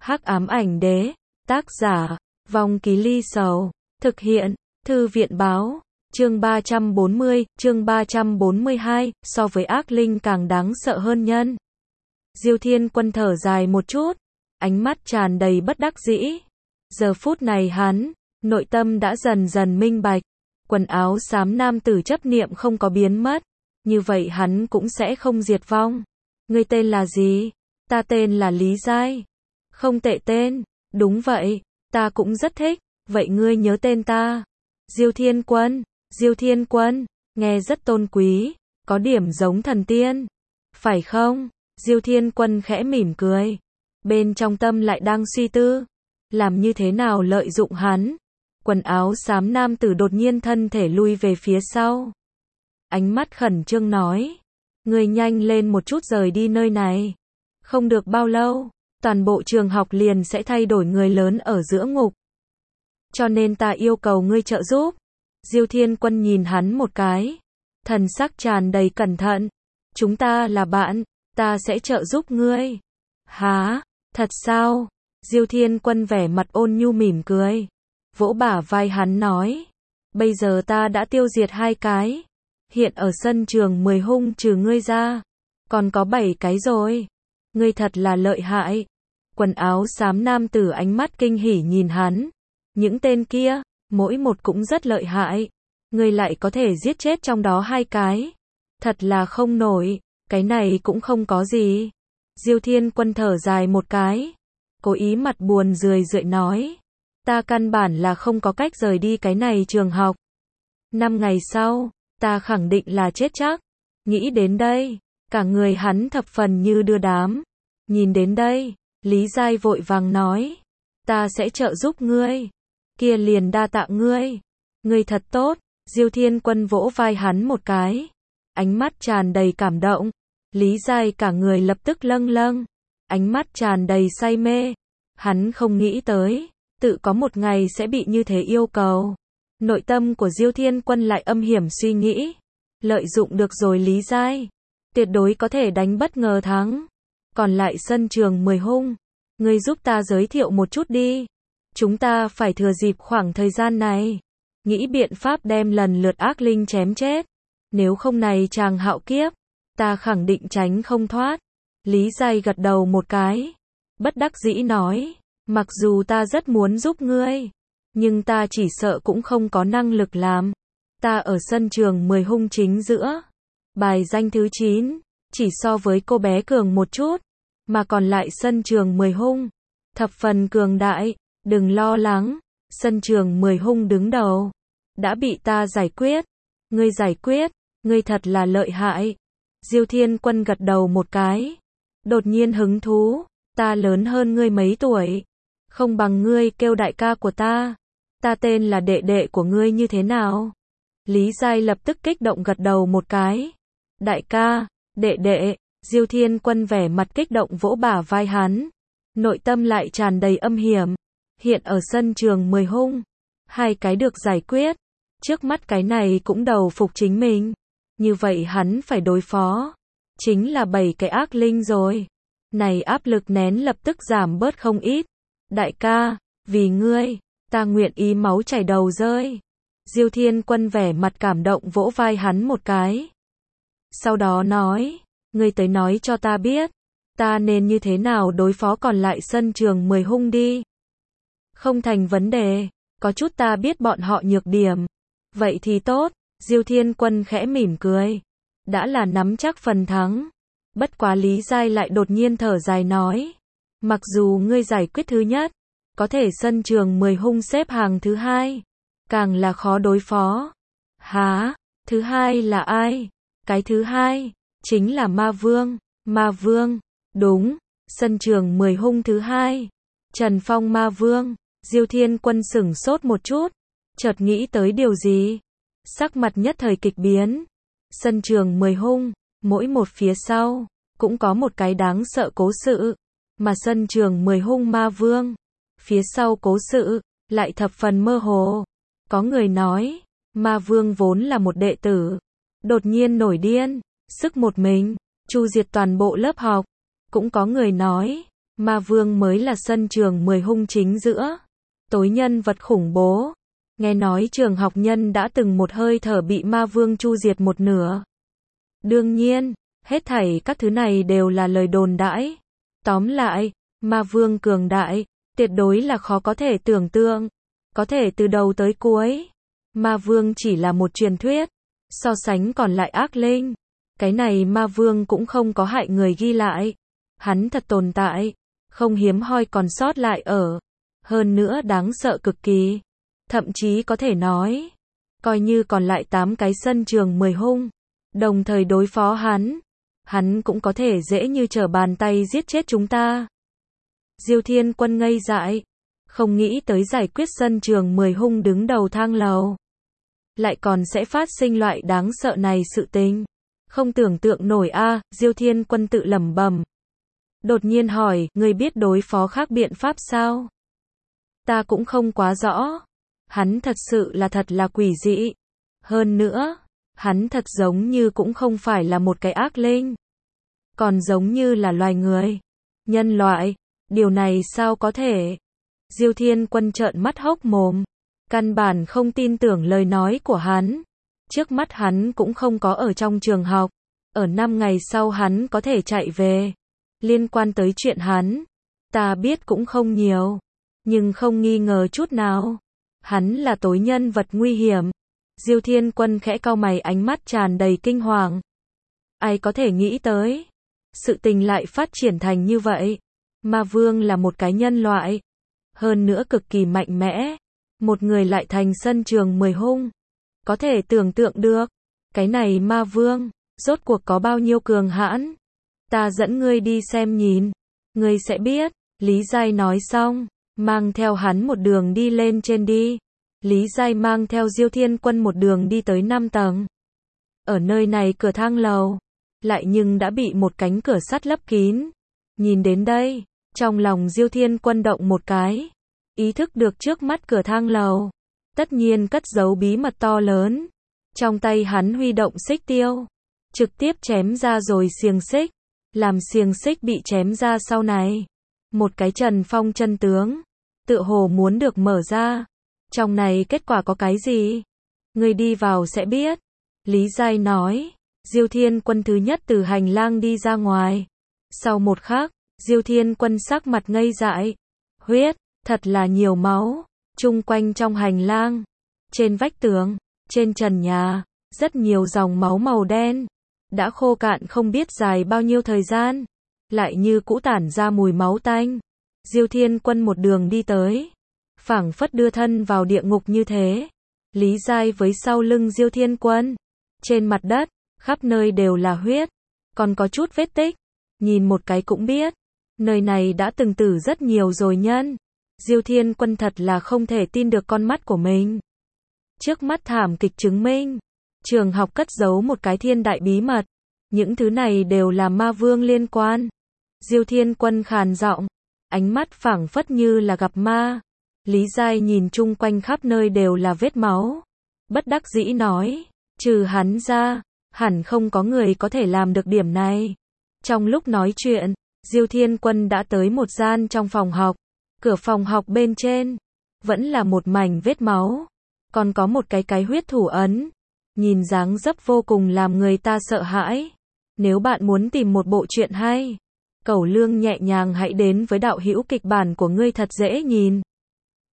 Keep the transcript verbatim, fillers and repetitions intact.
Hắc ám ảnh đế, tác giả, Vong Ký Ly Sầu, thực hiện, Thư viện báo, chương ba trăm bốn mươi, chương ba trăm bốn mươi hai, so với ác linh càng đáng sợ hơn nhân. Diêu Thiên Quân thở dài một chút, ánh mắt tràn đầy bất đắc dĩ. Giờ phút này hắn, nội tâm đã dần dần minh bạch, quần áo xám nam tử chấp niệm không có biến mất, như vậy hắn cũng sẽ không diệt vong. Ngươi tên là gì? Ta tên là Lý Giai. Không tệ tên, đúng vậy, ta cũng rất thích, vậy ngươi nhớ tên ta. Diêu Thiên Quân, Diêu Thiên Quân, nghe rất tôn quý, có điểm giống thần tiên. Phải không? Diêu Thiên Quân khẽ mỉm cười, bên trong tâm lại đang suy tư, làm như thế nào lợi dụng hắn. Quần áo xám nam tử đột nhiên thân thể lui về phía sau. Ánh mắt khẩn trương nói, ngươi nhanh lên một chút rời đi nơi này. Không được bao lâu, toàn bộ trường học liền sẽ thay đổi người lớn ở giữa ngục. Cho nên ta yêu cầu ngươi trợ giúp. Diêu Thiên Quân nhìn hắn một cái, thần sắc tràn đầy cẩn thận. Chúng ta là bạn, ta sẽ trợ giúp ngươi. Hả? Thật sao? Diêu Thiên Quân vẻ mặt ôn nhu mỉm cười, vỗ bả vai hắn nói, bây giờ ta đã tiêu diệt hai cái. Hiện ở sân trường mười hung trừ ngươi ra, còn có bảy cái rồi. Ngươi thật là lợi hại. Quần áo xám nam tử ánh mắt kinh hỉ nhìn hắn. Những tên kia, mỗi một cũng rất lợi hại. Ngươi lại có thể giết chết trong đó hai cái. Thật là không nổi, cái này cũng không có gì. Diêu Thiên Quân thở dài một cái, cố ý mặt buồn rười rượi nói, ta căn bản là không có cách rời đi cái này trường học. Năm ngày sau, ta khẳng định là chết chắc. Nghĩ đến đây, cả người hắn thập phần như đưa đám. Nhìn đến đây, Lý Giai vội vàng nói, ta sẽ trợ giúp ngươi. Kia liền đa tạ ngươi. Ngươi thật tốt. Diêu Thiên Quân vỗ vai hắn một cái, ánh mắt tràn đầy cảm động. Lý Giai cả người lập tức lâng lâng, ánh mắt tràn đầy say mê. Hắn không nghĩ tới, tự có một ngày sẽ bị như thế yêu cầu. Nội tâm của Diêu Thiên Quân lại âm hiểm suy nghĩ, lợi dụng được rồi Lý Giai, tuyệt đối có thể đánh bất ngờ thắng. Còn lại sân trường mười hung, ngươi giúp ta giới thiệu một chút đi. Chúng ta phải thừa dịp khoảng thời gian này, nghĩ biện pháp đem lần lượt ác linh chém chết. Nếu không này chàng hạo kiếp, ta khẳng định tránh không thoát. Lý Giai gật đầu một cái, bất đắc dĩ nói, mặc dù ta rất muốn giúp ngươi, nhưng ta chỉ sợ cũng không có năng lực làm. Ta ở sân trường mười hung chính giữa, bài danh thứ chín, chỉ so với cô bé cường một chút, mà còn lại sân trường mười hung, thập phần cường đại. Đừng lo lắng, sân trường mười hung đứng đầu, đã bị ta giải quyết. Ngươi giải quyết, ngươi thật là lợi hại. Diêu Thiên Quân gật đầu một cái, đột nhiên hứng thú, ta lớn hơn ngươi mấy tuổi, không bằng ngươi kêu đại ca của ta, ta tên là đệ đệ của ngươi như thế nào? Lý Giai lập tức kích động gật đầu một cái, đại ca, đệ đệ. Diêu Thiên Quân vẻ mặt kích động vỗ bả vai hắn, nội tâm lại tràn đầy âm hiểm. Hiện ở sân trường mười hung, hai cái được giải quyết, trước mắt cái này cũng đầu phục chính mình. Như vậy hắn phải đối phó, chính là bảy cái ác linh rồi. Này áp lực nén lập tức giảm bớt không ít. Đại ca, vì ngươi, ta nguyện ý máu chảy đầu rơi. Diêu Thiên Quân vẻ mặt cảm động vỗ vai hắn một cái. Sau đó nói, ngươi tới nói cho ta biết, ta nên như thế nào đối phó còn lại sân trường mười hung đi. Không thành vấn đề, có chút ta biết bọn họ nhược điểm. Vậy thì tốt. Diêu Thiên Quân khẽ mỉm cười, đã là nắm chắc phần thắng. Bất quá Lý Giai lại đột nhiên thở dài nói, mặc dù ngươi giải quyết thứ nhất, có thể sân trường mười hung xếp hàng thứ hai, càng là khó đối phó. Hả? Thứ hai là ai? Cái thứ hai, chính là Ma Vương. Ma Vương, đúng, sân trường mười hung thứ hai, Trần Phong Ma Vương. Diêu Thiên Quân sửng sốt một chút, chợt nghĩ tới điều gì. Sắc mặt nhất thời kịch biến. Sân trường mười hung, mỗi một phía sau, cũng có một cái đáng sợ cố sự. Mà sân trường mười hung Ma Vương, phía sau cố sự, lại thập phần mơ hồ. Có người nói, Ma Vương vốn là một đệ tử, đột nhiên nổi điên, sức một mình, chu diệt toàn bộ lớp học. Cũng có người nói, Ma vương mới là sân trường mười hung chính giữa. Tối nhân vật khủng bố. Nghe nói trường học nhân đã từng một hơi thở bị ma vương chu diệt một nửa. Đương nhiên, hết thảy các thứ này đều là lời đồn đãi. Tóm lại, ma vương cường đại, tuyệt đối là khó có thể tưởng tượng. Có thể từ đầu tới cuối. Ma vương chỉ là một truyền thuyết. So sánh còn lại ác linh. Cái này ma vương cũng không có hại người ghi lại. Hắn thật tồn tại. Không hiếm hoi còn sót lại ở. Hơn nữa đáng sợ cực kỳ. Thậm chí có thể nói. Coi như còn lại tám cái sân trường mười hung. Đồng thời đối phó hắn. Hắn cũng có thể dễ như trở bàn tay giết chết chúng ta. Diêu Thiên Quân ngây dại. Không nghĩ tới giải quyết sân trường mười hung đứng đầu thang lầu. Lại còn sẽ phát sinh loại đáng sợ này sự tình. Không tưởng tượng nổi a, à, Diêu Thiên Quân tự lẩm bẩm. Đột nhiên hỏi, ngươi biết đối phó khác biện pháp sao? Ta cũng không quá rõ. Hắn thật sự là thật là quỷ dị. Hơn nữa, hắn thật giống như cũng không phải là một cái ác linh. Còn giống như là loài người. Nhân loại. Điều này sao có thể? Diêu Thiên Quân trợn mắt hốc mồm. Căn bản không tin tưởng lời nói của hắn. Trước mắt hắn cũng không có ở trong trường học. Ở năm ngày sau hắn có thể chạy về. Liên quan tới chuyện hắn, ta biết cũng không nhiều. Nhưng không nghi ngờ chút nào. Hắn là tối nhân vật nguy hiểm. Diêu Thiên Quân khẽ cau mày, ánh mắt tràn đầy kinh hoàng. Ai có thể nghĩ tới. Sự tình lại phát triển thành như vậy. Ma vương là một cái nhân loại. Hơn nữa cực kỳ mạnh mẽ. Một người lại thành sân trường mười hung. Có thể tưởng tượng được. Cái này ma vương, rốt cuộc có bao nhiêu cường hãn. Ta dẫn ngươi đi xem nhìn. Ngươi sẽ biết. Lý Giai nói xong. Mang theo hắn một đường đi lên trên đi. Lý Giai mang theo Diêu Thiên Quân một đường đi tới năm tầng. Ở nơi này cửa thang lầu. Lại nhưng đã bị một cánh cửa sắt lấp kín. Nhìn đến đây. Trong lòng Diêu Thiên Quân động một cái. Ý thức được trước mắt cửa thang lầu. Tất nhiên cất giấu bí mật to lớn. Trong tay hắn huy động xích tiêu. Trực tiếp chém ra rồi xiềng xích. Làm xiềng xích bị chém ra sau này. Một cái Trần Phong chân tướng. Tựa hồ muốn được mở ra. Trong này kết quả có cái gì? Người đi vào sẽ biết. Lý Giai nói. Diêu Thiên Quân thứ nhất từ hành lang đi ra ngoài. Sau một khắc, Diêu Thiên Quân sắc mặt ngây dại. Huyết, thật là nhiều máu. Chung quanh trong hành lang. Trên vách tường, trên trần nhà, rất nhiều dòng máu màu đen. Đã khô cạn không biết dài bao nhiêu thời gian. Lại như cũ tản ra mùi máu tanh. Diêu Thiên Quân một đường đi tới. Phảng phất đưa thân vào địa ngục như thế. Lý Giai với sau lưng Diêu Thiên Quân. Trên mặt đất, khắp nơi đều là huyết. Còn có chút vết tích. Nhìn một cái cũng biết. Nơi này đã từng tử rất nhiều rồi nhân. Diêu Thiên Quân thật là không thể tin được con mắt của mình. Trước mắt thảm kịch chứng minh. Trường học cất giấu một cái thiên đại bí mật. Những thứ này đều là ma vương liên quan. Diêu Thiên Quân khàn giọng. Ánh mắt phảng phất như là gặp ma. Lý Giai nhìn chung quanh khắp nơi đều là vết máu. Bất đắc dĩ nói. Trừ hắn ra, hẳn không có người có thể làm được điểm này. Trong lúc nói chuyện, Diêu Thiên Quân đã tới một gian trong phòng học. Cửa phòng học bên trên, vẫn là một mảnh vết máu. Còn có một cái cái huyết thủ ấn. Nhìn dáng dấp vô cùng làm người ta sợ hãi. Nếu bạn muốn tìm một bộ truyện hay, Cẩu Lương nhẹ nhàng hãy đến với đạo hữu kịch bản của ngươi thật dễ nhìn.